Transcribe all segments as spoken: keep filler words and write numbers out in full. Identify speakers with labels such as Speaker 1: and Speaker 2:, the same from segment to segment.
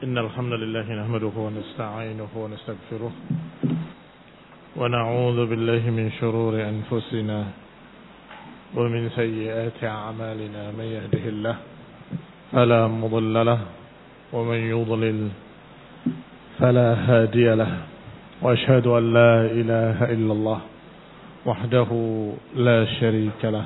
Speaker 1: إن الحمد لله نحمده ونستعينه ونستغفره ونعوذ بالله من شرور أنفسنا ومن سيئات أعمالنا من يهده الله فلا مضل له ومن يضلل فلا هادي له وأشهد أن لا إله إلا الله وحده لا شريك له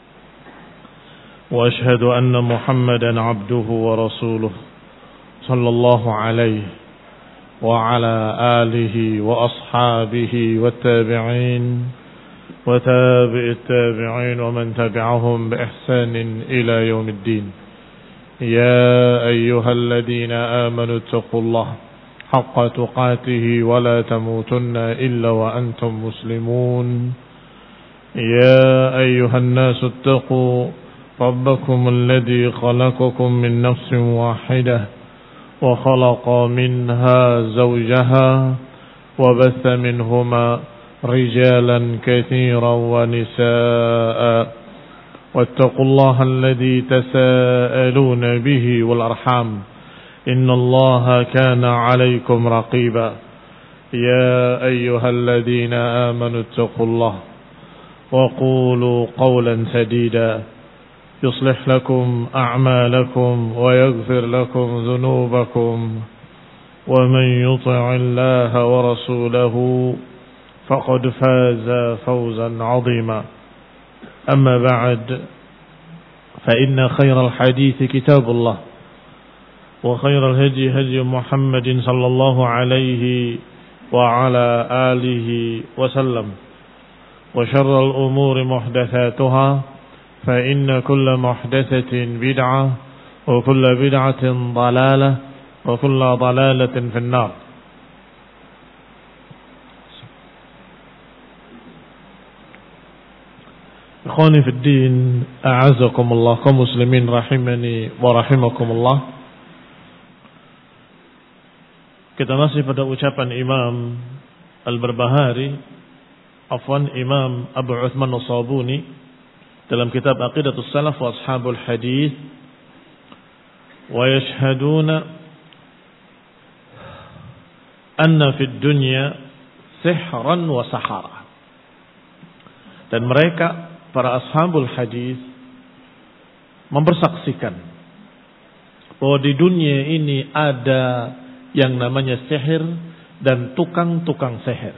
Speaker 1: وأشهد أن محمدا عبده ورسوله صلى الله عليه وعلى آله وأصحابه والتابعين وتابع التابعين ومن تبعهم بإحسان إلى يوم الدين. يا أيها الذين آمنوا اتقوا الله حق تقاته ولا تموتن إلا وأنتم مسلمون. يا أيها الناس اتقوا ربكم الذي خلقكم من نفس واحدة وخلق منها زوجها وبث منهما رجالا كثيرا ونساء واتقوا الله الذي تساءلون به والأرحام إن الله كان عليكم رقيبا. يا أيها الذين آمنوا اتقوا الله وقولوا قولا سديدا يصلح لكم أعمالكم ويغفر لكم ذنوبكم ومن يطع الله ورسوله فقد فاز فوزا عظيما. أما بعد فإن خير الحديث كتاب الله وخير الهدي هدي محمد صلى الله عليه وعلى آله وسلم وشر الأمور محدثاتها فإن كل محدثة بدعة وكل بدعة ضلالة وكل ضلالة في النار. Ikhwani fi din, a'azakumullah, kaum muslimin rahimani wa rahimakumullah. Kita masih pada ucapan Imam Al-Barbahari, afwan Imam Abu Uthman As-Sabuni dalam kitab Aqidatus Salaf wa Ashabul Hadith, wa yashhaduna anna fid dunya sihran wa sahara. Dan mereka para Ashabul Hadith mempersaksikan bahwa di dunia ini ada yang namanya sihir dan tukang-tukang sihir,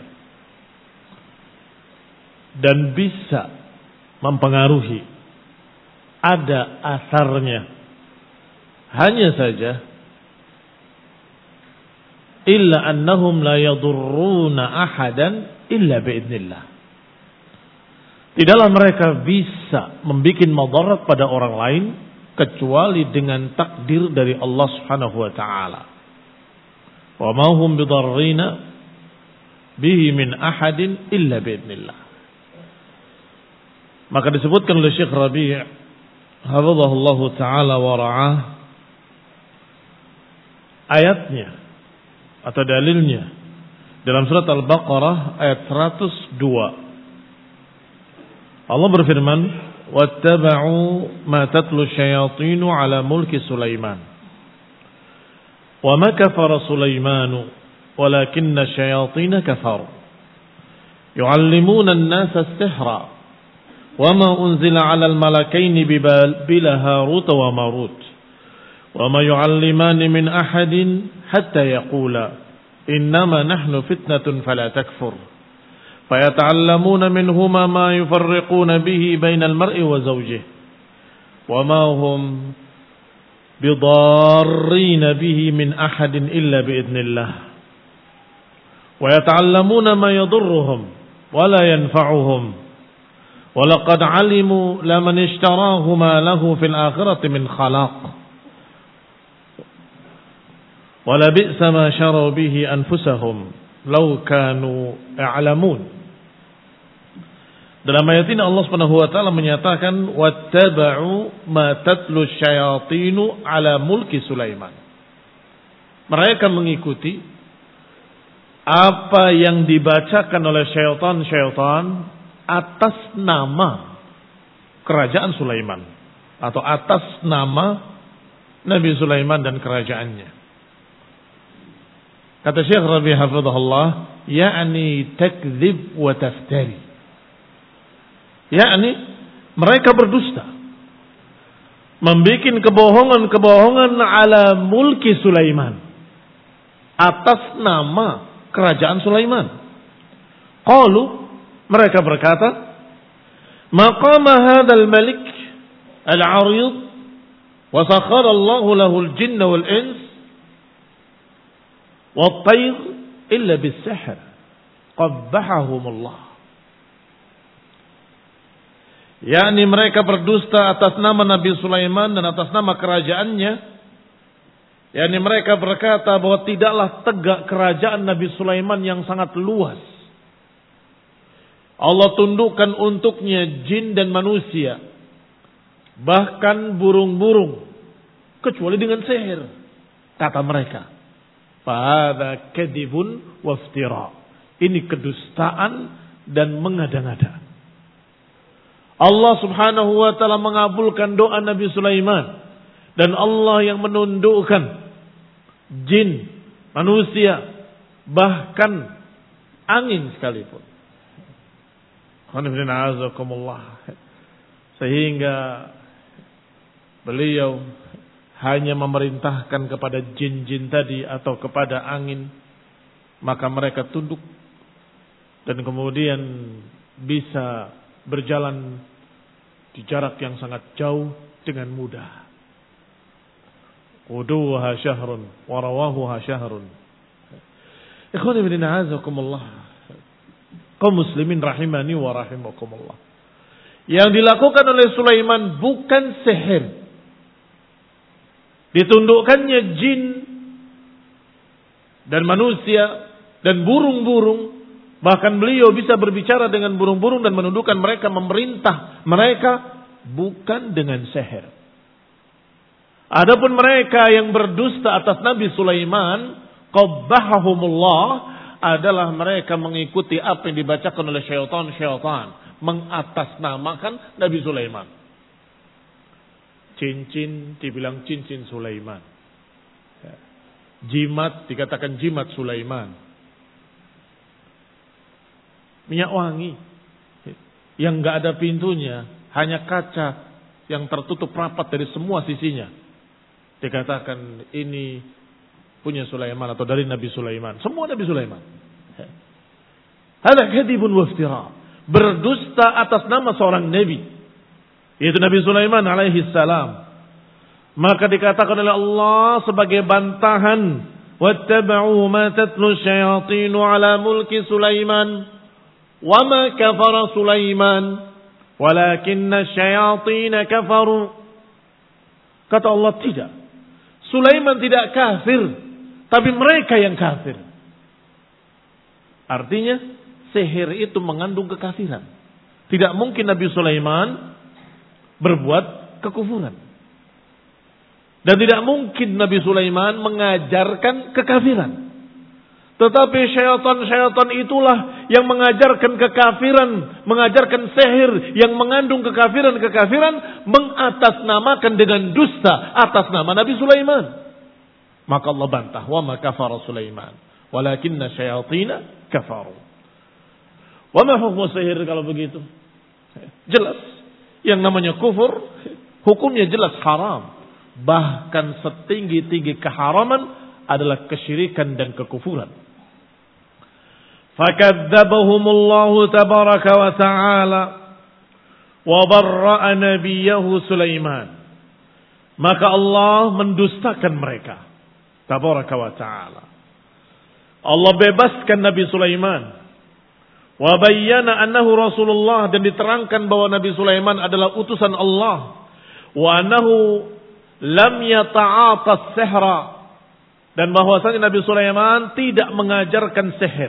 Speaker 1: dan bisa mempengaruhi, ada asarnya. Hanya saja illa annahum la yadurruna ahadan illa biidznillah. Tidaklah mereka bisa membuat madarat pada orang lain kecuali dengan takdir dari Allah Subhanahu wa taala. Wa ma hum bidarrina bihi min ahadin illa biidznillah. Maka disebutkan oleh Syekh Rabi' hafizahullahu taala wa ra'ah, ayatnya atau dalilnya dalam surat Al-Baqarah ayat seratus dua. Allah berfirman, "Wattaba'u ma tatlu syayatinu 'ala mulki Sulaiman. Wa ma kafara Sulaimanu walakinna syayatina kafaru. Yu'allimuna an-nasa as-sihra. وما أنزل على الملكين ببابل هاروت وماروت وما يعلمان من أحد حتى يقولا إنما نحن فتنة فلا تكفر فيتعلمون منهما ما يفرقون به بين المرء وزوجه وما هم بضارين به من أحد إلا بإذن الله ويتعلمون ما يضرهم ولا ينفعهم وَلَقَدْ عَلِمُوا لَمَنِ اشْتَرَاهُ مَا لَهُ فِي الْآخِرَةِ مِنْ خَلَاقٍ وَلَبِئْسَ مَا شَرَوْا بِهِ أَنفُسَهُمْ لَوْ كَانُوا يَعْلَمُونَ. Dalam ayat ini Allah Subhanahu wa taala menyatakan wattaba'u ma tatlu syayatinu ala mulki Sulaiman. Mereka mengikuti apa yang dibacakan oleh syaitan-syaitan atas nama kerajaan Sulaiman atau atas nama Nabi Sulaiman dan kerajaannya. Kata Syekh Rabi' hafizahullah, yakni takdzib wa taftari. Yakni mereka berdusta, membuat kebohongan-kebohongan ala mulki Sulaiman, atas nama kerajaan Sulaiman. Qalu, mereka berkata, maqama hadzal malik al-'arid wa sakhkhara Allahu lahu al-jinna wal-ins wat-tayr illa bis-sihr qabbahahumullah. yakni mereka berdusta atas nama Nabi Sulaiman dan atas nama kerajaannya. yakni mereka berkata bahwa tidaklah tegak kerajaan Nabi Sulaiman yang sangat luas. Allah tundukkan untuknya jin dan manusia, bahkan burung-burung, kecuali dengan sihir, kata mereka. Fahadha kadhibun waftira. Ini kedustaan dan mengada-ngada. Allah Subhanahu wa taala mengabulkan doa Nabi Sulaiman, dan Allah yang menundukkan jin, manusia, bahkan angin sekalipun. Sehingga beliau hanya memerintahkan kepada jin-jin tadi atau kepada angin, maka mereka tunduk dan kemudian bisa berjalan di jarak yang sangat jauh dengan mudah. Uduha syahrun wa rawahuha syahrun. Ikhwani bin a'azakumullah, kaum muslimin rahimani wa rahimakumullah. Yang dilakukan oleh Sulaiman bukan sihir. Ditundukkannya jin dan manusia dan burung-burung. Bahkan beliau bisa berbicara dengan burung-burung dan menundukkan mereka, memerintah mereka, bukan dengan sihir. Adapun mereka yang berdusta atas Nabi Sulaiman, qabbahahumullah, adalah mereka mengikuti apa yang dibacakan oleh syaitan-syaitan, mengatasnamakan Nabi Sulaiman. Cincin dibilang cincin Sulaiman. Jimat dikatakan jimat Sulaiman. Minyak wangi yang enggak ada pintunya, hanya kaca yang tertutup rapat dari semua sisinya, dikatakan ini punya Sulaiman atau dari Nabi Sulaiman. Semua Nabi Sulaiman. Hada kadhibun waftira. Berdusta atas nama seorang nabi, yaitu Nabi Sulaiman alaihi salam. Maka dikatakan oleh Allah sebagai bantahan, wattaba'u ma tatlu syayatin ala mulki Sulaiman wa ma kafara Sulaiman walakinna syayatin kafaru. Kata Allah, tidak, Sulaiman tidak kafir, tapi mereka yang kafir. Artinya sihir itu mengandung kekafiran. Tidak mungkin Nabi Sulaiman berbuat kekufuran. Dan tidak mungkin Nabi Sulaiman mengajarkan kekafiran. Tetapi syaitan-syaitan itulah yang mengajarkan kekafiran, mengajarkan sihir yang mengandung kekafiran-kekafiran, mengatasnamakan dengan dusta atas nama Nabi Sulaiman. Maka Allah bantah, wa ma kafara Sulaiman walakinna syayatina kafaru. Wa ma hukmu sihir kalau begitu? Jelas, yang namanya kufur hukumnya jelas haram. Bahkan setinggi-tinggi keharaman adalah kesyirikan dan kekufuran. Fakadzabahumullahu tabaraka wa ta'ala wa barra'a nabiyahu Sulaiman. Maka Allah mendustakan mereka, tabaraka wa ta'ala. Allah bebaskan Nabi Sulaiman. Wa bayyana annahu Rasulullah, dan diterangkan bahwa Nabi Sulaiman adalah utusan Allah. Wa annahu lam yata'atas sihra, dan bahwasanya Nabi Sulaiman tidak mengajarkan sihir.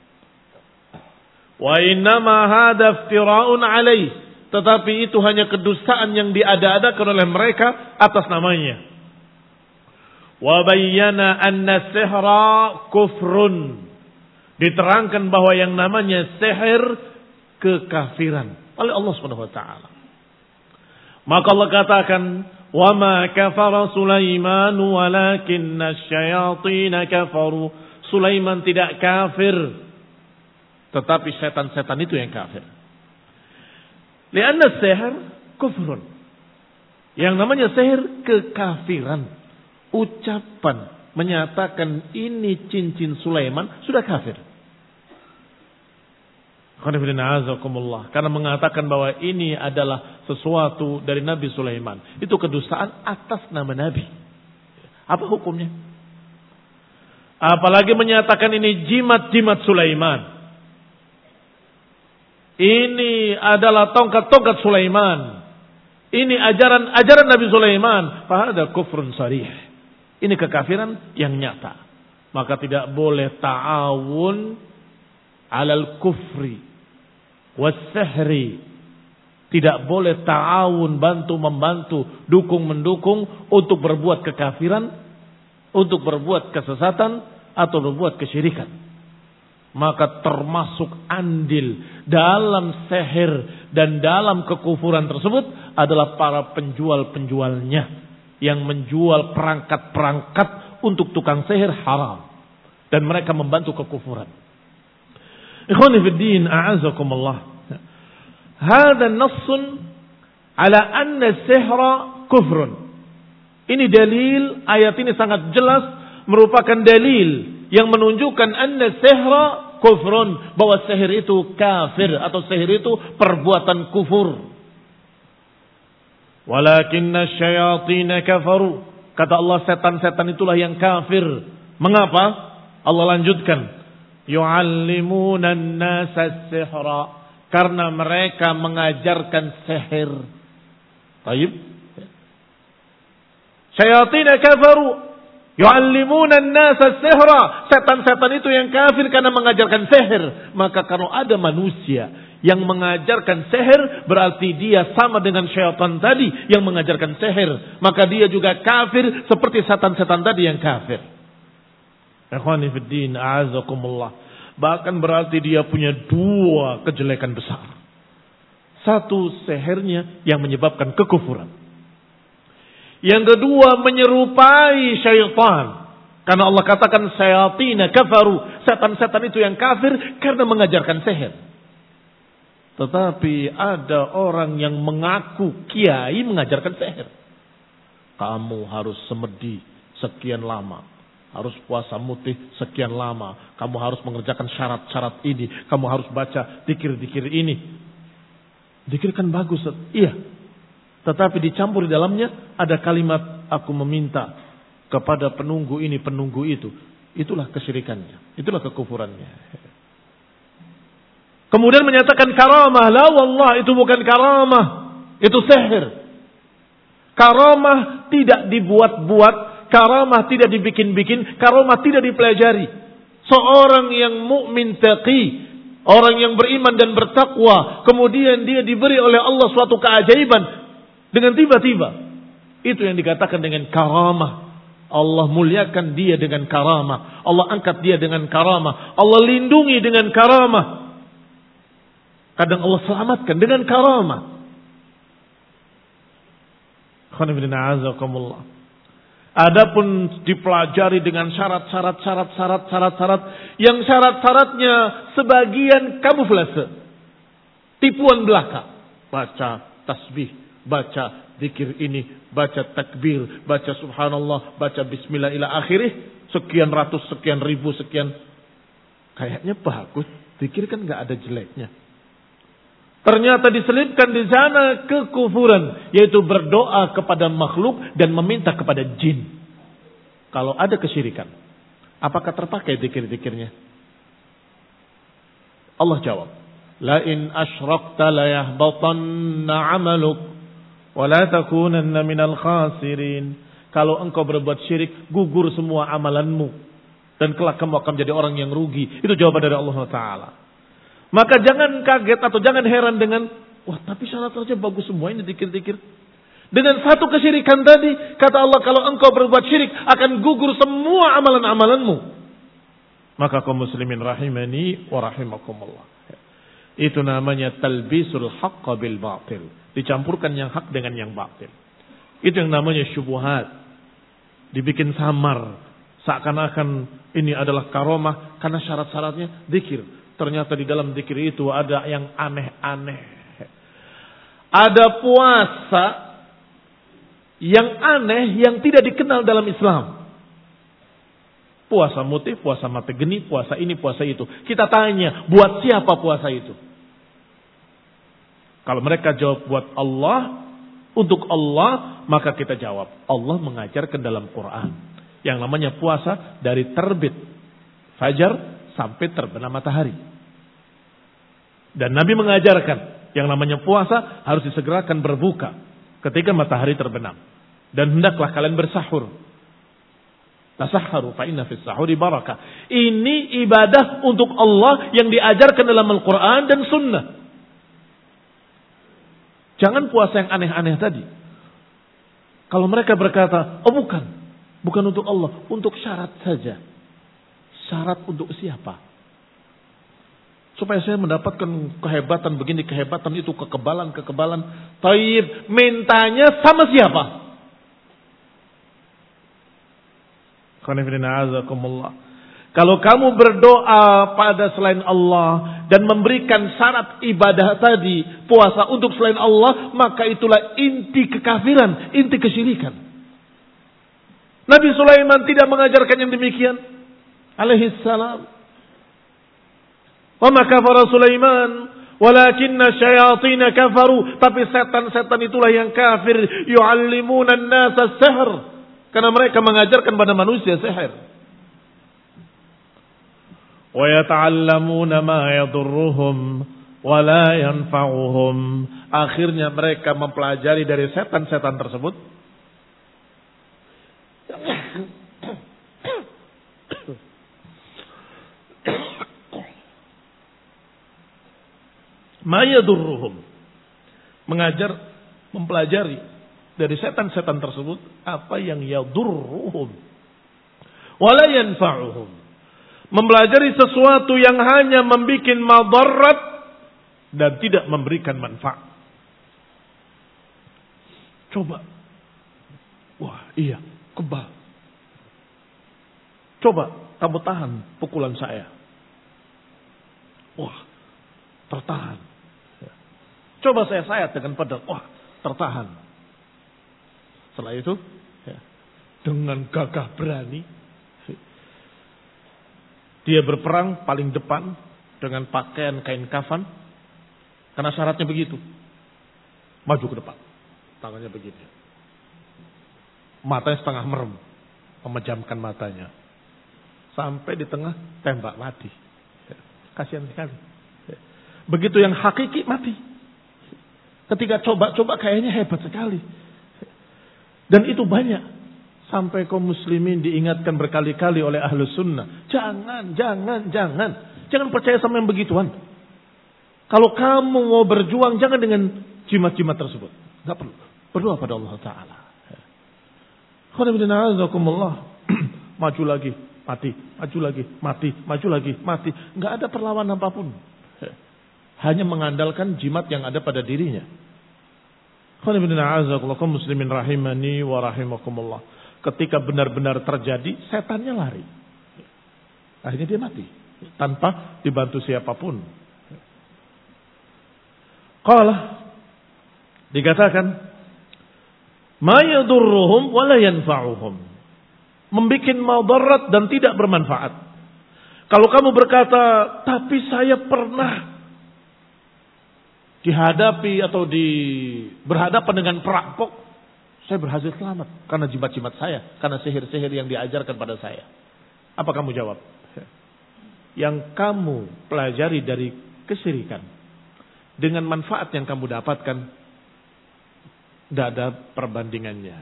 Speaker 1: Wa innama hadha iftira'un alaih, tetapi itu hanya kedustaan yang diada-adakan oleh mereka atas namanya. Wa bayyana anna sihra kufrun, diterangkan bahwa yang namanya sihir kekafiran oleh Allah Subhanahu wa taala. Maka Allah katakan, wa ma kafara Sulaiman walakinna asyayatin kafaru. Sulaiman tidak kafir, tetapi setan-setan itu yang kafir. Lianna sihir kufrun. Yang namanya sihir kekafiran. Ucapan menyatakan ini cincin Sulaiman sudah kafir. Karena mengatakan bahwa ini adalah sesuatu dari Nabi Sulaiman. Itu kedustaan atas nama Nabi. Apa hukumnya? Apalagi menyatakan ini jimat-jimat Sulaiman. Ini adalah tongkat-tongkat Sulaiman. Ini ajaran-ajaran Nabi Sulaiman. Fahada kufrun sarih. Ini kekafiran yang nyata. Maka tidak boleh ta'awun alal kufri was-sihri. Tidak boleh ta'awun, bantu-membantu, dukung-mendukung untuk berbuat kekafiran, untuk berbuat kesesatan atau berbuat kesyirikan. Maka termasuk andil dalam sihir dan dalam kekufuran tersebut adalah para penjual-penjualnya yang menjual perangkat-perangkat untuk tukang sihir haram dan mereka membantu kekufuran. Ikhwani fid din, a'azakumullah. Hada nassun ala anna sihra kufrun. Ini dalil, ayat ini sangat jelas merupakan dalil yang menunjukkan anna sihra kufrun, bahwa sihir itu kafir atau sihir itu perbuatan kufur. Walakinna syayatin kafaru. Kata Allah, setan-setan itulah yang kafir. Mengapa? Allah lanjutkan, yu'allimuna an-nasa sihra, karena mereka mengajarkan sihir. Baik. Syayatin kafaru yu'allimuna an-nasa sihra. Setan-setan itu yang kafir karena mengajarkan sihir. Maka kalau ada manusia yang mengajarkan sihir, berarti dia sama dengan syaitan tadi yang mengajarkan sihir. Maka dia juga kafir seperti setan-setan tadi yang kafir. Ikhwani fid din, a'azakumullah. Bahkan berarti dia punya dua kejelekan besar. Satu, sihirnya yang menyebabkan kekufuran. Yang kedua, menyerupai syaitan. Karena Allah katakan syayatin kafaru, setan-setan itu yang kafir karena mengajarkan sihir. Tetapi ada orang yang mengaku kiai mengajarkan sihir. Kamu harus semedi sekian lama, harus puasa mutih sekian lama, kamu harus mengerjakan syarat-syarat ini, kamu harus baca dikir-dikir ini. Dikir kan bagus, iya. Tetapi dicampur di dalamnya ada kalimat aku meminta kepada penunggu ini, penunggu itu. Itulah kesyirikannya, itulah kekufurannya. Kemudian menyatakan karamah, la wallah, itu bukan karamah, itu sihir. Karamah tidak dibuat-buat, karamah tidak dibikin-bikin, karamah tidak dipelajari. Seorang yang mukmin taqi, orang yang beriman dan bertakwa, kemudian dia diberi oleh Allah suatu keajaiban dengan tiba-tiba, itu yang dikatakan dengan karamah. Allah muliakan dia dengan karamah, Allah angkat dia dengan karamah, Allah lindungi dengan karamah. Kadang Allah selamatkan dengan karamah. Adapun dipelajari dengan syarat-syarat, syarat-syarat, syarat-syarat yang syarat-syaratnya sebagian kamuflase, tipuan belaka, baca tasbih, baca zikir ini, baca takbir, baca subhanallah, baca bismillah ila akhirih, sekian ratus, sekian ribu, sekian. Kayaknya bagus, zikir kan gak ada jeleknya. Ternyata diselipkan di sana kekufuran, yaitu berdoa kepada makhluk dan meminta kepada jin. Kalau ada kesyirikan, apakah terpakai zikir-zikirnya? Allah jawab, la in asyrakta la yahbatanna 'amaluk wa la takunanna minal khasirin. Kalau engkau berbuat syirik, gugur semua amalanmu dan kelak kamu akan menjadi orang yang rugi. Itu jawaban dari Allah Taala. Maka jangan kaget atau jangan heran dengan, wah tapi syarat-syaratnya bagus semua ini dikir-dikir. Dengan satu kesyirikan tadi, kata Allah, kalau engkau berbuat syirik akan gugur semua amalan-amalanmu. Maka kaum muslimin rahimani wa rahimakumullah. Itu namanya talbisul haqqa bil batil. Dicampurkan yang hak dengan yang batil. Itu yang namanya syubhat. Dibikin samar. Seakan-akan ini adalah karomah karena syarat-syaratnya zikir. Ternyata di dalam zikir itu ada yang aneh-aneh. Ada puasa yang aneh yang tidak dikenal dalam Islam. Puasa mutih, puasa mata geni, puasa ini, puasa itu. Kita tanya, buat siapa puasa itu? Kalau mereka jawab buat Allah, untuk Allah, maka kita jawab. Allah mengajarkan dalam Quran. Yang namanya puasa dari terbit fajar sampai terbenam matahari. Dan Nabi mengajarkan yang namanya puasa harus disegerakan berbuka ketika matahari terbenam. Dan hendaklah kalian bersahur. Tasahharu fa inna fis sahuri barakah. Ini ibadah untuk Allah yang diajarkan dalam Al-Quran dan Sunnah. Jangan puasa yang aneh-aneh tadi. Kalau mereka berkata, oh bukan. Bukan untuk Allah. Untuk syarat saja. Syarat untuk siapa? Supaya saya mendapatkan kehebatan begini, kehebatan itu, kekebalan-kekebalan. Taib, mintanya sama siapa? Kalau kamu berdoa pada selain Allah dan memberikan syarat ibadah tadi, puasa untuk selain Allah, maka itulah inti kekafiran, inti kesyirikan. Nabi Sulaiman tidak mengajarkan yang demikian. Alaihi salam. Wa ma kafara Sulaiman walakinna syayatin kafaru. Tapi setan-setan itulah yang kafir. Yu'allimuna an-nasa sihr. Karena mereka mengajarkan pada manusia sihir. Wa yata'allamuna ma yadurruhum wa la yanfa'uhum. Akhirnya mereka mempelajari dari setan-setan tersebut ma yadurruhum. Mengajar, mempelajari dari setan-setan tersebut apa yang yadurruhum wala yanfa'uhum. Mempelajari sesuatu yang hanya membuat madarat dan tidak memberikan manfaat. Coba. Wah, iya, kebal. Coba kamu tahan pukulan saya. Wah, tertahan. Coba saya sayat dengan pedang. Wah, tertahan. Setelah itu, ya, dengan gagah berani, dia berperang paling depan dengan pakaian kain kafan. Karena syaratnya begitu. Maju ke depan. Tangannya begitu. Matanya setengah merem. Memejamkan matanya. Sampai di tengah tembak mati. Kasihan sekali. Begitu yang hakiki mati. Ketika coba-coba kayaknya hebat sekali. Dan itu banyak. Sampai kaum muslimin diingatkan berkali-kali oleh ahlu sunnah. Jangan, jangan, jangan. Jangan percaya sama yang begituan. Kalau kamu mau berjuang, jangan dengan jimat-jimat tersebut. Tidak perlu. Berdoa pada Allah Ta'ala. Maju lagi, mati. Maju lagi, mati. Maju lagi, mati. Nggak ada perlawanan apapun. Hanya mengandalkan jimat yang ada pada dirinya. Kaum muslimin rahimani wa rahimakumullah. Ketika benar-benar terjadi, setannya lari. Akhirnya dia mati. Tanpa dibantu siapapun. Qala. Dikatakan. Ma yadurruhum wa la yanfa'uhum. Membikin madarat dan tidak bermanfaat. Kalau kamu berkata, tapi saya pernah dihadapi atau di berhadapan dengan perampok. Saya berhasil selamat karena jimat-jimat saya, karena sihir-sihir yang diajarkan pada saya. Apa kamu jawab? Yang kamu pelajari dari kesyirikan dengan manfaat yang kamu dapatkan, tidak ada perbandingannya.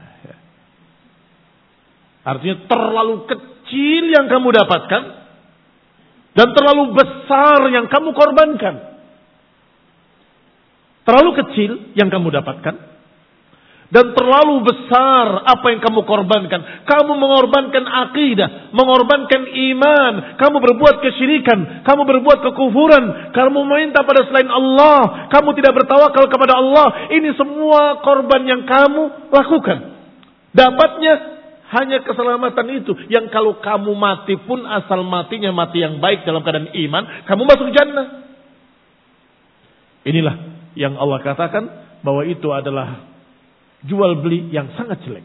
Speaker 1: Artinya terlalu kecil yang kamu dapatkan dan terlalu besar yang kamu korbankan. Terlalu kecil yang kamu dapatkan dan terlalu besar apa yang kamu korbankan. Kamu mengorbankan akidah, mengorbankan iman, kamu berbuat kesyirikan, kamu berbuat kekufuran, kamu meminta pada selain Allah, kamu tidak bertawakal kepada Allah. Ini semua korban yang kamu lakukan. Dapatnya Hanya keselamatan itu yang kalau kamu mati pun asal matinya mati yang baik dalam keadaan iman, kamu masuk jannah. Inilah yang Allah katakan bahwa itu adalah jual beli yang sangat jelek.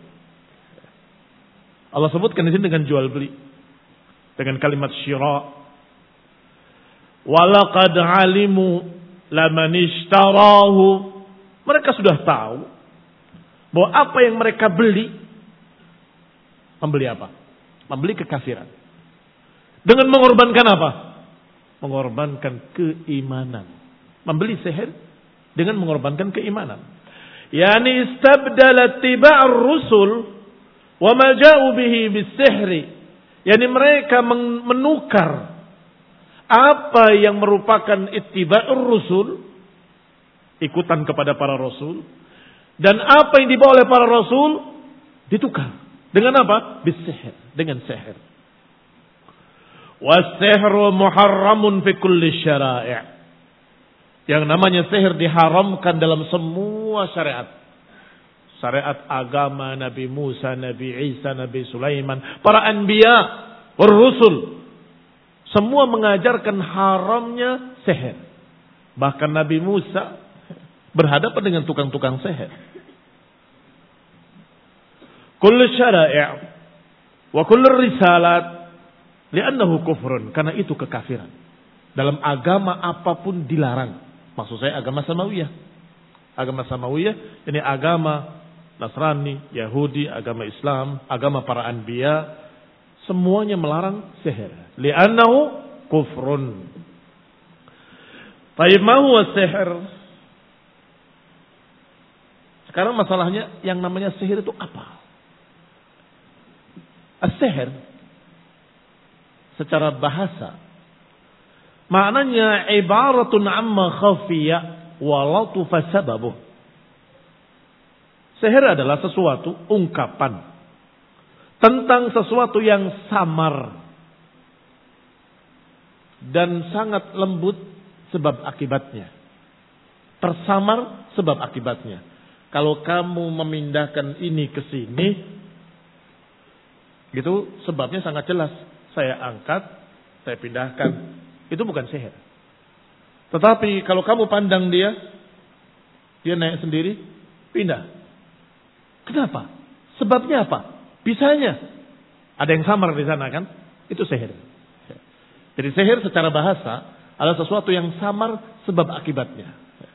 Speaker 1: Allah sebutkan di sini dengan jual beli dengan kalimat syira. Walaqad alimu laman ishtarahu. Mereka sudah tahu bahwa apa yang mereka beli, membeli apa? Membeli kekafiran. Dengan mengorbankan apa? Mengorbankan keimanan. Membeli sihir dengan mengorbankan keimanan. Yani istabdala tiba'ar rusul wa ma ja'u bihi bis-sihri. Yani mereka menukar apa yang merupakan ittiba'ur rusul, ikutan kepada para rasul, dan apa yang dibawa oleh para rasul ditukar. Dengan apa? Bis-sihir, dengan sihir. Was-sihru muharramun fi kulli syara'i'. Yang namanya sihir diharamkan dalam semua syariat. Syariat agama Nabi Musa, Nabi Isa, Nabi Sulaiman, para anbiya, para rusul. Semua mengajarkan haramnya sihir. Bahkan Nabi Musa berhadapan dengan tukang-tukang sihir. Kullu syara'i' wa kullu risalat li'annahu kufrun, karena itu kekafiran. Dalam agama apapun dilarang. Maksud saya agama Samawiyah. Agama Samawiyah ini agama Nasrani, Yahudi, agama Islam, agama para anbiya, semuanya melarang sihir. Li'annahu kufrun. Taib ma huwa sihir? Sekarang masalahnya yang namanya sihir itu apa? As-sihir secara bahasa maknanya ibaratun amma khafiya wa latufa sababuh. Sihir adalah sesuatu ungkapan tentang sesuatu yang samar dan sangat lembut sebab akibatnya. Tersamar sebab akibatnya. Kalau kamu memindahkan ini ke sini, gitu sebabnya sangat jelas. Saya angkat, saya pindahkan. Itu bukan sihir. Tetapi kalau kamu pandang dia, dia naik sendiri, pindah. Kenapa? Sebabnya apa? Bisanya. Ada yang samar di sana kan? Itu sihir. Jadi sihir secara bahasa adalah sesuatu yang samar sebab akibatnya.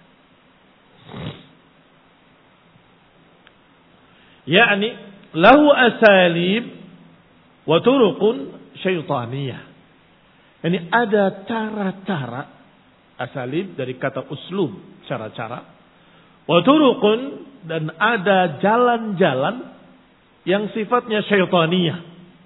Speaker 1: Yakni lahu asalib wa turuqun syaitaniyah. Ini ada cara-cara, asalib dari kata uslub, cara-cara. Wa turuqun, dan ada jalan-jalan yang sifatnya syaitaniyah.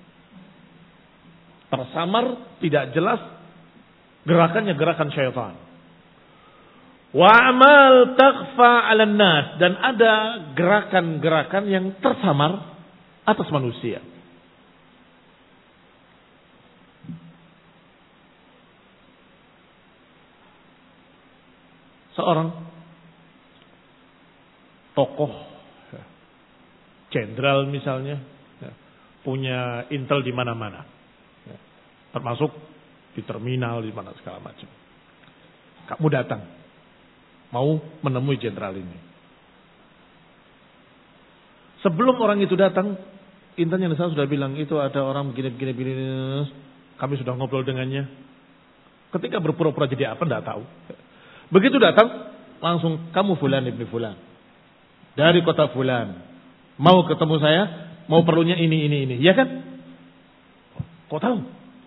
Speaker 1: Tersamar, tidak jelas, gerakannya gerakan syaitan. Wa amal takhfa 'alan nas, dan ada gerakan-gerakan yang tersamar atas manusia. Seorang tokoh jenderal misalnya punya intel di mana-mana, termasuk di terminal, di mana segala macam. Kamu datang mau menemui jenderal ini. Sebelum orang itu datang, intelnya di sana sudah bilang itu ada orang begini-begini begini. Kami sudah ngobrol dengannya. Ketika berpura-pura jadi apa enggak tahu. Begitu datang, langsung kamu fulan ibni fulan. Dari kota fulan. Mau ketemu saya, mau perlunya ini, ini, ini. Ya kan? Kok tahu?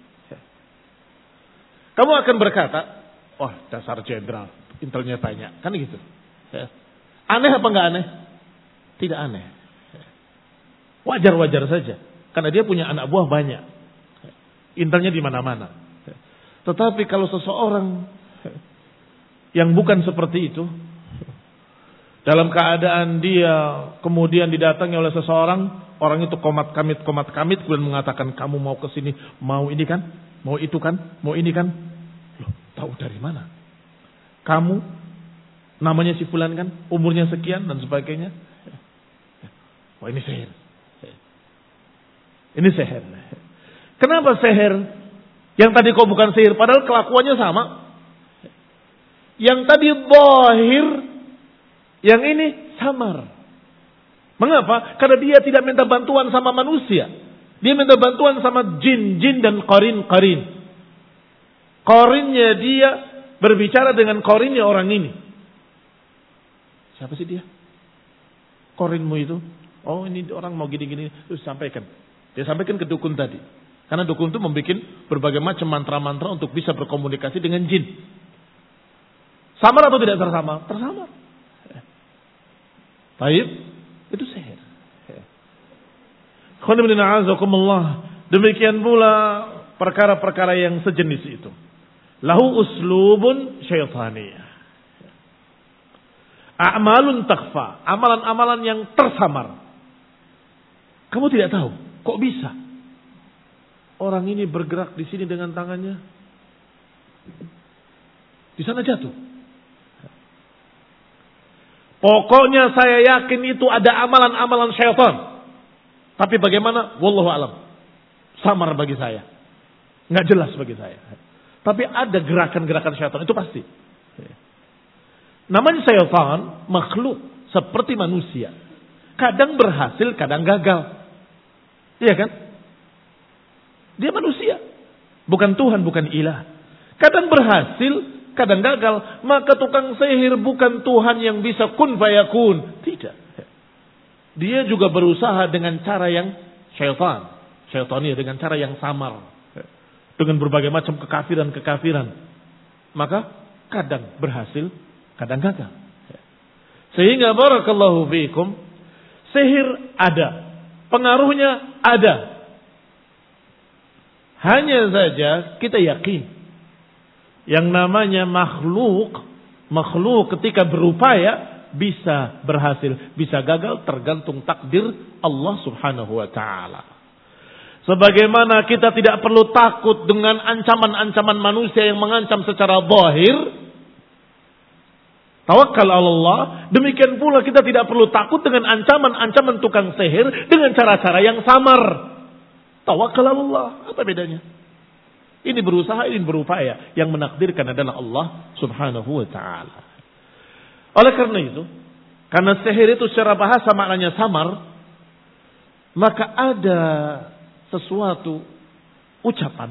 Speaker 1: Kamu akan berkata, wah dasar jenderal, intelnya banyak. Kan gitu. Aneh apa enggak aneh? Tidak aneh. Wajar-wajar saja. Karena dia punya anak buah banyak. Intelnya di mana-mana. Tetapi kalau seseorang yang bukan seperti itu, dalam keadaan dia kemudian didatangi oleh seseorang, orang itu komat kamit komat kamit kemudian mengatakan kamu mau ke sini, mau ini kan, mau itu kan, mau ini kan. Loh, tahu dari mana? Kamu namanya si fulan kan, umurnya sekian dan sebagainya. Wah ini sihir. Ini sihir. Kenapa sihir? Yang tadi kok bukan sihir, padahal kelakuannya sama. Yang tadi zahir, yang ini samar. Mengapa? Karena dia tidak minta bantuan sama manusia. Dia minta bantuan sama jin-jin dan qarin-qarin. Qarinnya dia berbicara dengan qarinnya orang ini. Siapa sih dia? Qarinmu itu? Oh, ini orang mau gini-gini. Terus sampaikan. Dia sampaikan ke dukun tadi. Karena dukun itu membuat berbagai macam mantra-mantra untuk bisa berkomunikasi dengan jin. Samar atau tidak tersamar? Tersamar. Baik, itu sihir. Demikian pula perkara-perkara yang sejenis itu. Lahu uslubun syaitaniyah. A'malun takhfa. Amalan-amalan yang tersamar. Kamu tidak tahu. Kok bisa? Orang ini bergerak di sini dengan tangannya. Di sana jatuh. Pokoknya saya yakin itu ada amalan-amalan syaitan. Tapi bagaimana? Wallahu alam. Samar bagi saya. Nggak jelas bagi saya. Tapi ada gerakan-gerakan syaitan. Itu pasti. Namanya syaitan makhluk seperti manusia. Kadang berhasil, kadang gagal. Iya kan? Dia manusia. Bukan Tuhan, bukan ilah. Kadang berhasil, kadang gagal. Maka tukang sihir bukan Tuhan yang bisa kun fayakun. Tidak. Dia juga berusaha dengan cara yang syaitan. Syaitania dengan cara yang samar. Dengan berbagai macam kekafiran-kekafiran. Maka kadang berhasil, kadang gagal. Sehingga barakallahu fiikum, sihir ada. Pengaruhnya ada. Hanya saja kita yakin yang namanya makhluk, makhluk ketika berupaya bisa berhasil, bisa gagal tergantung takdir Allah Subhanahu wa taala. Sebagaimana kita tidak perlu takut dengan ancaman-ancaman manusia yang mengancam secara zahir, tawakkal Allah, demikian pula kita tidak perlu takut dengan ancaman-ancaman tukang sihir dengan cara-cara yang samar. Tawakkal Allah, apa bedanya? Ini berusaha, ini berupaya. Yang menakdirkan adalah Allah Subhanahu wa taala. Oleh karena itu, karena sihir itu secara bahasa maknanya samar, maka ada sesuatu ucapan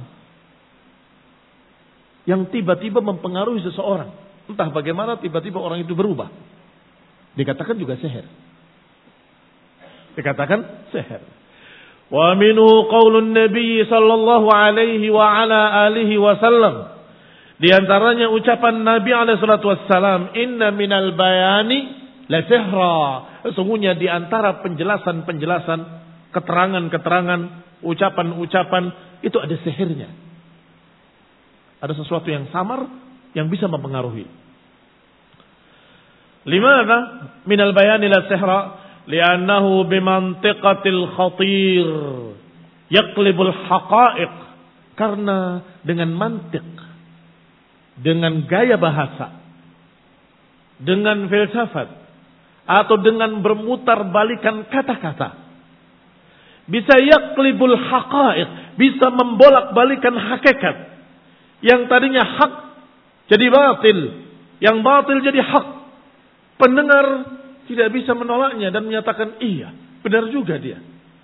Speaker 1: yang tiba-tiba mempengaruhi seseorang. Entah bagaimana tiba-tiba orang itu berubah. Dikatakan juga sihir. Dikatakan sihir. Wa minhu qaulun Nabi sallallahu alaihi wa ala alihi wasallam. Di antaranya ucapan Nabi alaihi salatu wassalam, "Inna minal bayani la sihra." Sesungguhnya di antara penjelasan-penjelasan, keterangan-keterangan, ucapan-ucapan itu ada sihirnya. Ada sesuatu yang samar yang bisa mempengaruhi. Limana minal bayani la sihra? Li'annahu bimantiqatil khatir yaqlibul haqa'iq. Karena dengan mantik, dengan gaya bahasa, dengan filsafat, atau dengan bermutar balikan kata-kata, bisa yaqlibul haqa'iq, bisa membolak balikan hakikat. Yang tadinya hak jadi batil, yang batil jadi hak. Pendengar tidak bisa menolaknya dan menyatakan iya, benar juga dia.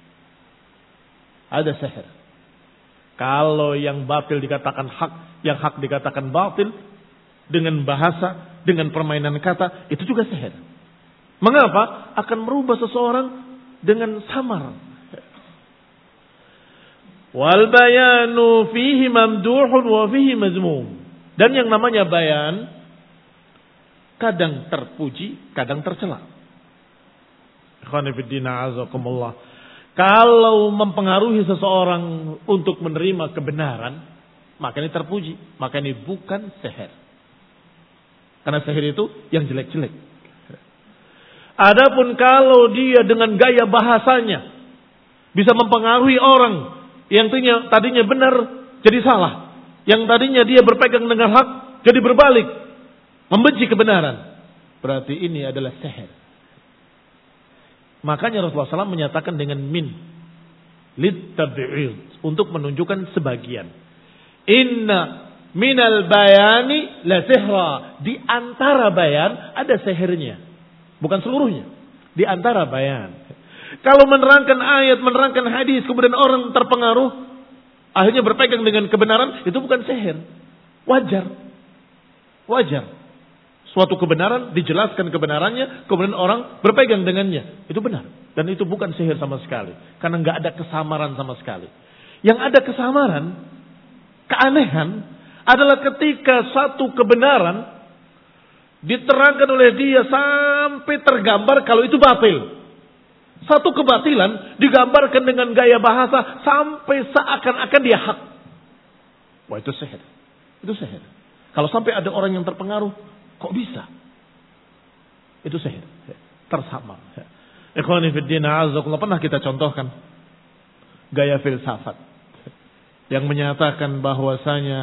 Speaker 1: Ada sihir. Kalau yang batil dikatakan hak, yang hak dikatakan batil, dengan bahasa, dengan permainan kata, itu juga sihir. Mengapa? Akan merubah seseorang dengan samar. Wal bayanu fihi mamduhun wa fihi mazmum. Dan yang namanya bayan, kadang terpuji, kadang tercela. Kalau mempengaruhi seseorang untuk menerima kebenaran, maka ini terpuji, maka ini bukan sihir. Karena sihir itu yang jelek-jelek. Adapun kalau dia dengan gaya bahasanya bisa mempengaruhi orang yang tadinya, tadinya benar jadi salah, yang tadinya dia berpegang dengan hak jadi berbalik, membenci kebenaran, berarti ini adalah sihir. Makanya Rasulullah shallallahu alaihi wasallam menyatakan dengan min. Litab'id, untuk menunjukkan sebagian. Inna minal bayani la sihra. Di antara bayan ada sihirnya. Bukan seluruhnya. Di antara bayan. Kalau menerangkan ayat, menerangkan hadis, kemudian orang terpengaruh, akhirnya berpegang dengan kebenaran, itu bukan sihir. Wajar. Wajar. Suatu kebenaran, dijelaskan kebenarannya, kemudian orang berpegang dengannya. Itu benar. Dan itu bukan sihir sama sekali. Karena nggak ada kesamaran sama sekali. Yang ada kesamaran, keanehan, adalah ketika satu kebenaran diterangkan oleh dia sampai tergambar kalau itu batil. Satu kebatilan digambarkan dengan gaya bahasa sampai seakan-akan dia hak. Wah, itu sihir. Itu sihir. Kalau sampai ada orang yang terpengaruh, kok bisa? Itu sihir. Tersama. Ikhwani fid din, a'azzakumullah, pernah kita contohkan gaya filsafat yang menyatakan bahwasanya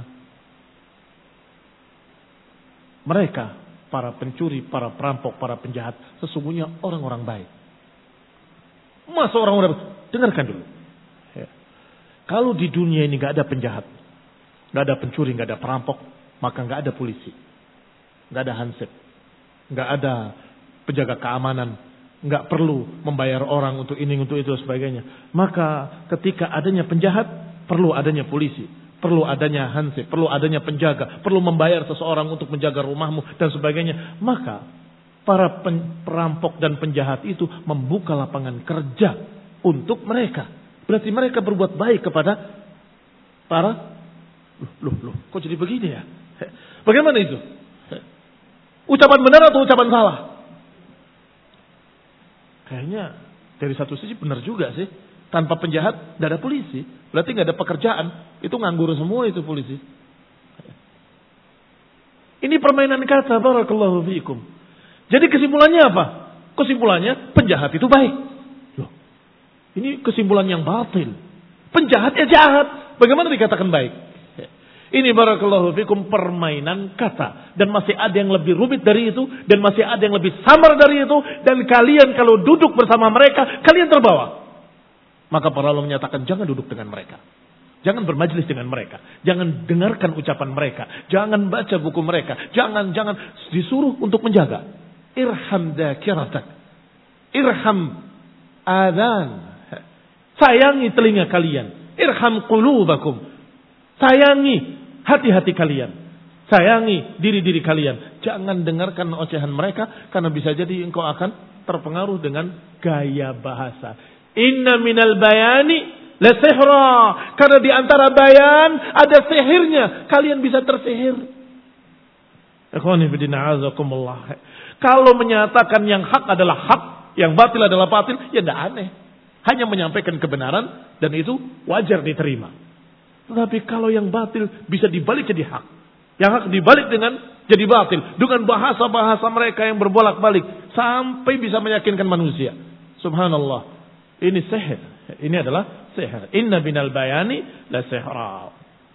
Speaker 1: mereka, para pencuri, para perampok, para penjahat, sesungguhnya orang-orang baik. Masa orang-orang baik? Dengarkan dulu. Ya. Kalau di dunia ini gak ada penjahat, gak ada pencuri, gak ada perampok, maka gak ada polisi, gak ada hansip, gak ada penjaga keamanan, gak perlu membayar orang untuk ini, untuk itu, sebagainya. Maka ketika adanya penjahat, perlu adanya polisi, perlu adanya hansip, perlu adanya penjaga, perlu membayar seseorang untuk menjaga rumahmu dan sebagainya. Maka para perampok dan penjahat itu membuka lapangan kerja untuk mereka. Berarti mereka berbuat baik kepada para loh, loh, loh, kok jadi begini ya? Bagaimana itu? Ucapan benar atau ucapan salah? Kayaknya dari satu sisi benar juga sih. Tanpa penjahat tidak ada polisi. Berarti nggak ada pekerjaan. Itu nganggur semua itu polisi. Ini permainan kata, barakallahu fiikum. Jadi kesimpulannya apa? Kesimpulannya penjahat itu baik. Loh, ini kesimpulan yang batil. Penjahat ya jahat. Bagaimana dikatakan baik? Ini barakallahu fiikum permainan kata. Dan masih ada yang lebih rumit dari itu. Dan masih ada yang lebih samar dari itu. Dan kalian kalau duduk bersama mereka, kalian terbawa. Maka para ulama menyatakan jangan duduk dengan mereka. Jangan bermajlis dengan mereka. Jangan dengarkan ucapan mereka. Jangan baca buku mereka. Jangan, jangan disuruh untuk menjaga. Irham dzakiratak. Irham adhan. Sayangi telinga kalian. Irham qulubakum. Sayangi hati-hati kalian. Sayangi diri-diri kalian. Jangan dengarkan ocehan mereka. Karena bisa jadi engkau akan terpengaruh dengan gaya bahasa. Inna minal bayani la sihra. Karena di antara bayan ada sihirnya. Kalian bisa tersihir. Ikhwani fillah, azakumullah. Kalau menyatakan yang hak adalah hak, yang batil adalah batil, ya tidak aneh. Hanya menyampaikan kebenaran dan itu wajar diterima. Tetapi kalau yang batil bisa dibalik jadi hak. Yang hak dibalik dengan jadi batil. Dengan bahasa-bahasa mereka yang berbolak-balik. Sampai bisa meyakinkan manusia. Subhanallah. Ini sihir. Ini adalah sihir. Inna binal bayani la sihra.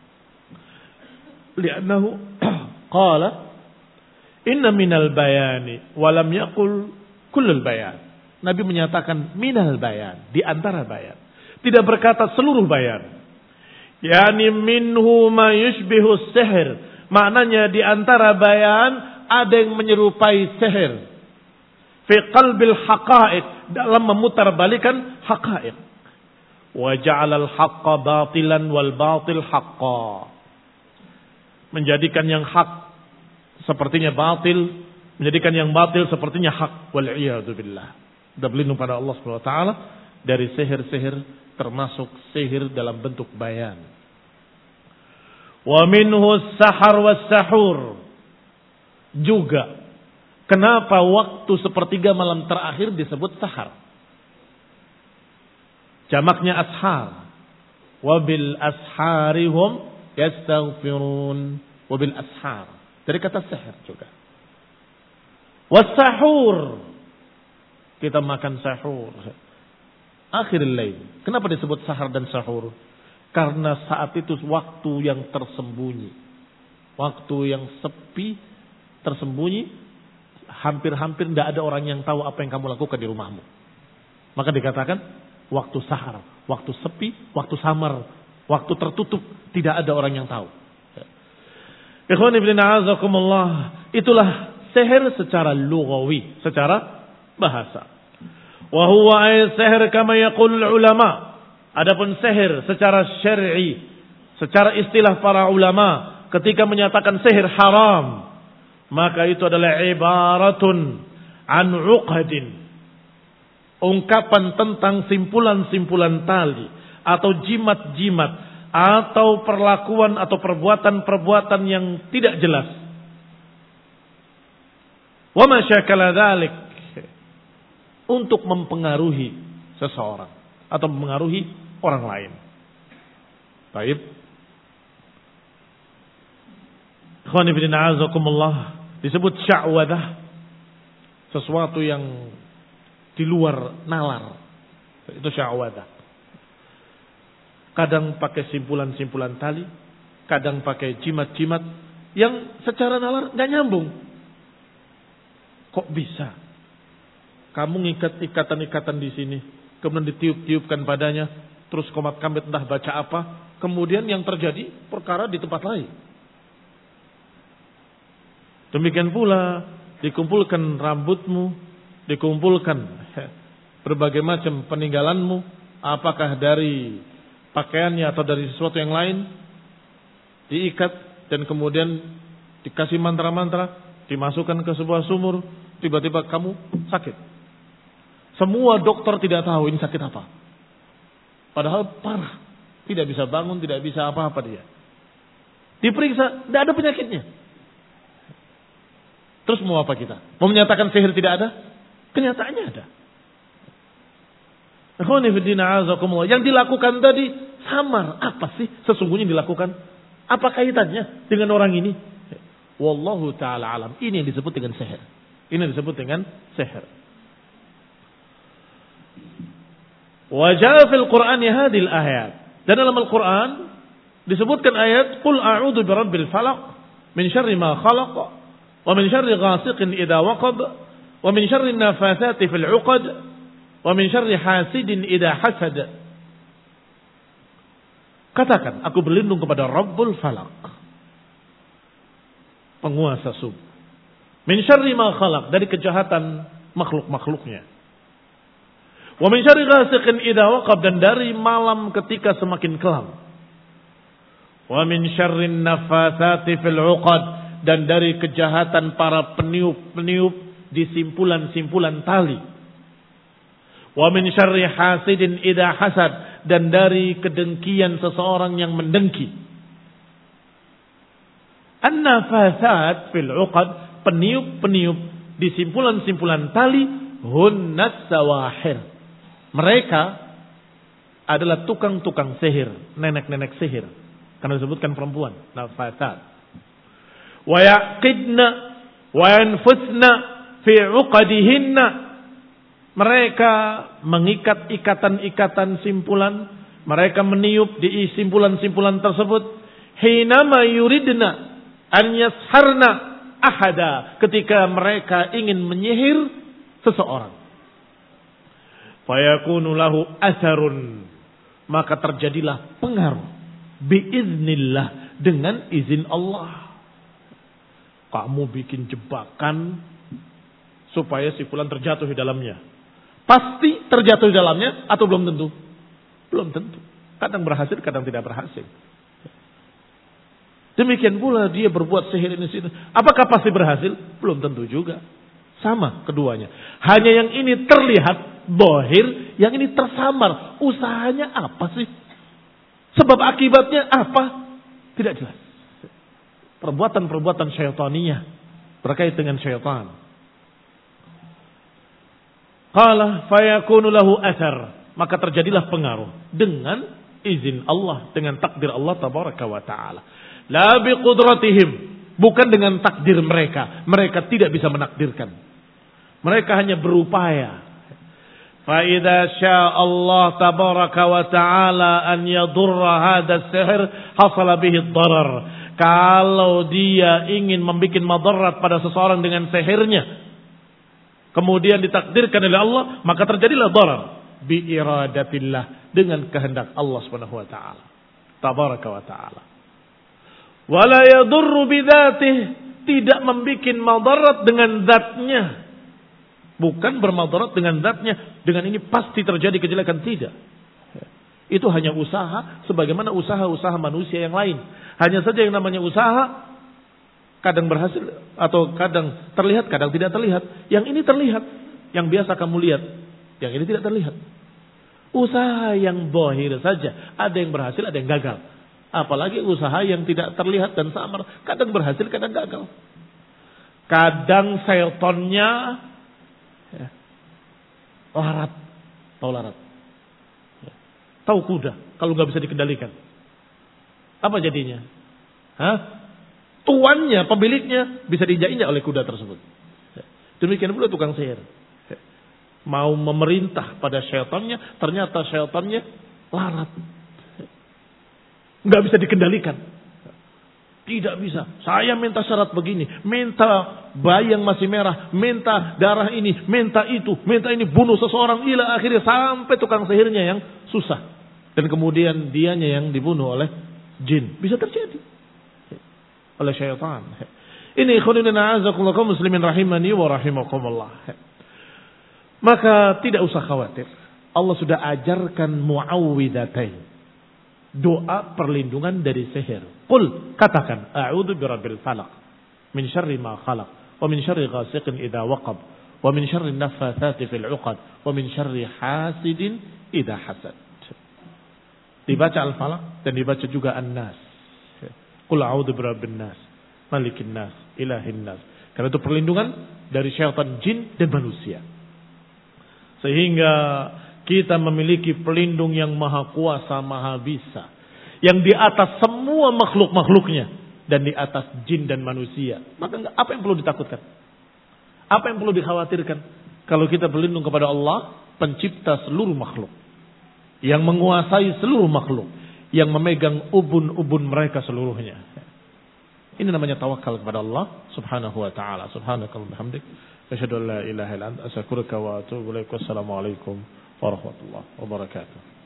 Speaker 1: Liannahu qala inna minal bayani walam yaqul kullul bayan. Nabi menyatakan minal bayan, di antara bayan. Tidak berkata seluruh bayan. Yani minhu ma yushbihu sihir. Maknanya di antara bayan ada yang menyerupai sihir. Fi qalbil haqa'iq, dalam memutarbalikan haqa'iq. Wa ja'alal haqqa batilan wal batil haqqa. Menjadikan yang hak sepertinya batil, menjadikan yang batil sepertinya hak. Wal iyadu billah. Kita berlindung pada Allah Subhanahu wa taala dari sihir-sihir, termasuk sihir dalam bentuk bayan. Wa minhu sahar was sahur. Juga kenapa waktu sepertiga malam terakhir disebut sahar? Jamaknya ashar. Wabil asharihum yastaghfirun. Wabil ashar. Dari kata sahur juga. Wasahur. Kita makan sahur. Akhiril lail. Kenapa disebut sahar dan sahur? Karena saat itu waktu yang tersembunyi. Waktu yang sepi, tersembunyi. Hampir-hampir tidak ada orang yang tahu apa yang kamu lakukan di rumahmu. Maka dikatakan waktu sahar, waktu sepi, waktu samar, waktu tertutup, tidak ada orang yang tahu. Ikhwan ibn a'azakumullah, itulah sihir secara lughawi, secara bahasa. Wa huwa ay sihir kama yaqul ulama. Adapun sihir secara syar'i, secara istilah para ulama ketika menyatakan sihir haram, maka itu adalah ibaratun an uqadin, ungkapan tentang simpulan-simpulan tali atau jimat-jimat atau perlakuan atau perbuatan-perbuatan yang tidak jelas. Wa ma syakala dzalik, untuk mempengaruhi seseorang atau mempengaruhi orang lain. Baik. Ikhwan fillah a'azakumullah, disebut sya'wadah, sesuatu yang di luar nalar. Itu sya'wadah. Kadang pakai simpulan-simpulan tali, kadang pakai jimat-jimat yang secara nalar nggak nyambung. Kok bisa? Kamu ngikat ikatan-ikatan di sini, kemudian ditiup-tiupkan padanya, terus komat kambit entah baca apa, kemudian yang terjadi perkara di tempat lain. Demikian pula dikumpulkan rambutmu, dikumpulkan berbagai macam peninggalanmu, apakah dari pakaiannya atau dari sesuatu yang lain, diikat dan kemudian dikasih mantra-mantra, dimasukkan ke sebuah sumur, tiba-tiba kamu sakit. Semua dokter tidak tahu ini sakit apa. Padahal parah, tidak bisa bangun, tidak bisa apa-apa dia. Diperiksa, tidak ada penyakitnya. Terus mau apa kita? Mau menyatakan sihir tidak ada? Kenyataannya ada. Yang dilakukan tadi samar. Apa sih sesungguhnya dilakukan? Apa kaitannya dengan orang ini? Wallahu ta'ala alam. Ini yang disebut dengan sihir. Ini yang disebut dengan sihir. Wajah fil Qur'an hadhil ayat. Dan dalam Al-Quran disebutkan ayat Qul a'udzu birabbil falaq min syarri ma khalaq wa min syarri ghasiqin idza waqab wa min syarri nafathati fil 'uqad wa min syarri hasidin idza hasad. Katakan, aku berlindung kepada Rabbul Falaq, penguasa subuh. Min syarri ma khalaq, dari kejahatan makhluk-makhluknya. Wa min syarri ghasiqin idza waqab, dan dari malam ketika semakin kelam. Wa min syarri nafathati fil 'uqad, dan dari kejahatan para peniup-peniup di simpulan-simpulan tali. Wa min syarri hasidin idza hasad, dan dari kedengkian seseorang yang mendengki. An-nafasat fil 'uqad, peniup-peniup di simpulan-simpulan tali, hunnas sawahir. Mereka adalah tukang-tukang sihir, nenek-nenek sihir. Karena disebutkan perempuan, nafasat. Wa yaqidna wa yanfusna fi 'uqadihinna. Mereka mengikat ikatan-ikatan simpulan, mereka meniup di simpulan-simpulan tersebut. Hinama yuridna an yasharna ahada, ketika mereka ingin menyihir seseorang. Fayakunu lahu atharun, maka terjadilah pengaruh biiznillah, dengan izin Allah. Kamu bikin jebakan supaya si fulan terjatuh di dalamnya. Pasti terjatuh di dalamnya atau belum tentu? Belum tentu. Kadang berhasil, kadang tidak berhasil. Demikian pula dia berbuat sihir ini sini. Apakah pasti berhasil? Belum tentu juga. Sama keduanya. Hanya yang ini terlihat bohir, yang ini tersamar. Usahanya apa sih? Sebab akibatnya apa? Tidak jelas. Perbuatan-perbuatan syaitaniyah berkait dengan syaitan. Qala fayakunu lahu athar, maka terjadilah pengaruh dengan izin Allah, dengan takdir Allah tabaraka wa taala. La biqudratihim, bukan dengan takdir mereka. Mereka tidak bisa menakdirkan. Mereka hanya berupaya. Fa idza syaa Allah tabaraka wa taala an yadurra hadha sihr, hasala bihi ad-darar. Kalau dia ingin membuat madarat pada seseorang dengan sihirnya, kemudian ditakdirkan oleh Allah, maka terjadilah darar. bi iradatillah, dengan kehendak Allah Subhanahu wa taala. Tabaraka wa taala. Wala yadurru bidzatih, tidak membuat madarat dengan zatnya. Bukan bermadarat dengan zatnya, dengan ini pasti terjadi kejelekan, tidak. Itu hanya usaha sebagaimana usaha-usaha manusia yang lain. Hanya saja yang namanya usaha kadang berhasil atau kadang terlihat, kadang tidak terlihat. Yang ini terlihat, yang biasa kamu lihat, yang ini tidak terlihat. Usaha yang zahir saja, ada yang berhasil, ada yang gagal. Apalagi usaha yang tidak terlihat dan samar, kadang berhasil, kadang gagal. Kadang setonnya ya, larat, tahu larat. Tahu kuda, kalau nggak bisa dikendalikan. Apa jadinya? Hah? Tuannya, pemiliknya bisa diinjak-injak oleh kuda tersebut. Demikian pula tukang sihir. Mau memerintah pada syaitannya, ternyata syaitannya larat. Nggak bisa dikendalikan. Tidak bisa. Saya minta syarat begini, minta bayi yang masih merah, minta darah ini, minta itu, minta ini, bunuh seseorang, ila akhirnya sampai tukang sihirnya yang susah. Dan kemudian dianya yang dibunuh oleh jin. Bisa terjadi. Oleh syaitan. Ini khonina azakullah kaum muslimin rahimani wa rahimakumullah. Maka tidak usah khawatir. Allah sudah ajarkan muawwidatain. Doa perlindungan dari sihir. Qul, katakan, a'udzu birabbil falaq min syarri ma khalaq wa min syarri ghasiqin idza waqab wa min syarri naffatsati fil 'uqad wa min syarri hasidin idza hasad. Dibaca Al-Falaq dan dibaca juga An-Nas. Qul a'udzu birabbin nas, malikin nas, ilahin nas. Karena itu perlindungan dari syaitan jin dan manusia. Sehingga kita memiliki pelindung yang maha kuasa, maha bisa. Yang di atas semua makhluk-makhluknya. Dan di atas jin dan manusia. Maka apa yang perlu ditakutkan? Apa yang perlu dikhawatirkan? Kalau kita berlindung kepada Allah, pencipta seluruh makhluk. Yang menguasai seluruh makhluk. Yang memegang ubun-ubun mereka seluruhnya. Ini namanya tawakal kepada Allah subhanahu wa ta'ala. Subhanakallahumma wa bihamdik. Asyhadu an la ilaha illa anta astaghfiruka wa atubu ilaik. Wassalamualaikum warahmatullahi wabarakatuh.